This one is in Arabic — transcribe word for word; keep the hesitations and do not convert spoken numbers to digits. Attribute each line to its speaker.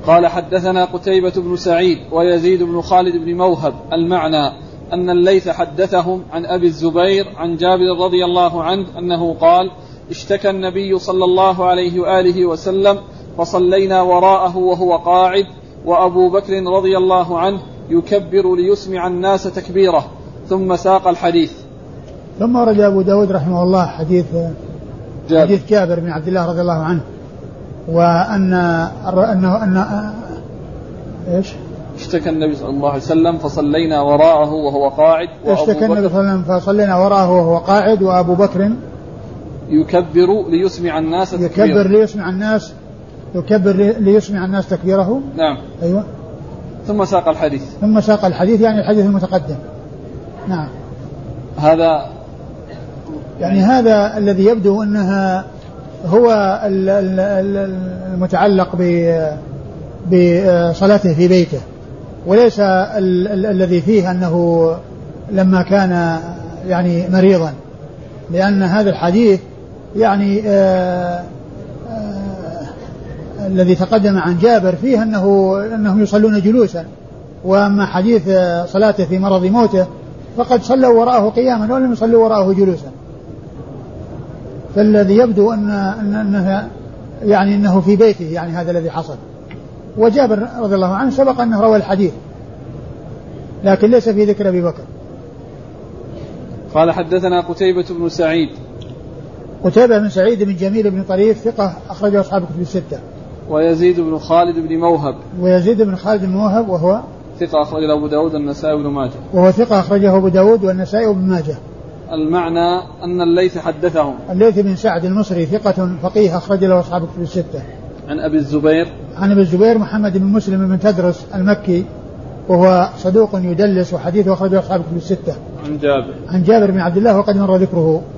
Speaker 1: قال حدثنا قتيبة بن سعيد ويزيد بن خالد بن موهب. المعنى أن الليث حدثهم عن أبي الزبير عن جابر رضي الله عنه أنه قال اشتكى النبي صلى الله عليه وآله وسلم فصلينا وراءه وهو قاعد وأبو بكر رضي الله عنه يكبر ليسمع الناس تكبيره، ثم ساق الحديث.
Speaker 2: ثم رد أبو داود رحمه الله حديث جابر, حديث جابر بن عبد الله رضي الله عنه، وأن أنه أن إيش
Speaker 1: اشتكى النبي صلى الله عليه وسلم فصلينا وراءه وهو قاعد
Speaker 2: اشتكى النبي صلى الله عليه وسلم فصلينا وراءه وهو قاعد وأبو بكر
Speaker 1: يكبر ليسمع الناس تكبيره
Speaker 2: يكبر ليسمع الناس يكبر ليسمع الناس تكبيره.
Speaker 1: نعم.
Speaker 2: أيوة.
Speaker 1: ثم ساق الحديث
Speaker 2: ثم ساق الحديث يعني الحديث المتقدم. نعم.
Speaker 1: هذا
Speaker 2: يعني هذا الذي يبدو أنها هو المتعلق بصلاته في بيته، وليس ال- ال- الذي فيه أنه لما كان يعني مريضا، لأن هذا الحديث يعني آآ آآ الذي تقدم عن جابر فيه أنه أنهم يصلون جلوسا، وأما حديث صلاته في مرض موته فقد صلوا وراءه قياما ولم يصلوا وراءه جلوسا. فالذي يبدو أن أنه يعني أنه في بيته، يعني هذا الذي حصل. وجابر رضي الله عنه سبق أنه روى الحديث لكن ليس في ذكر أبي بكر.
Speaker 1: قال حدثنا قتيبة بن سعيد.
Speaker 2: قتيبة بن سعيد بن جميل بن طريف ثقة أخرجه أصحاب الكتب الستة.
Speaker 1: ويزيد بن خالد بن موهب.
Speaker 2: ويزيد بن خالد بن موهب وهو
Speaker 1: ثقة أخرجه أبو داود والنسائي وابن ماجه.
Speaker 2: وهو ثقة أخرجه أبو داود والنسائي وابن ماجه.
Speaker 1: المعنى أن الليث حدثهم.
Speaker 2: الليث بن سعد المصري ثقة فقيه أخرج له أصحاب الكتب الستة.
Speaker 1: عن أبي الزبير.
Speaker 2: عن أبي الزبير محمد بن مسلم بن تدرس المكي وهو صدوق يدلس وحديثه أخرجه أصحاب الكتب الستة.
Speaker 1: عن جابر.
Speaker 2: عن جابر بن عبد الله وقد مر ذكره.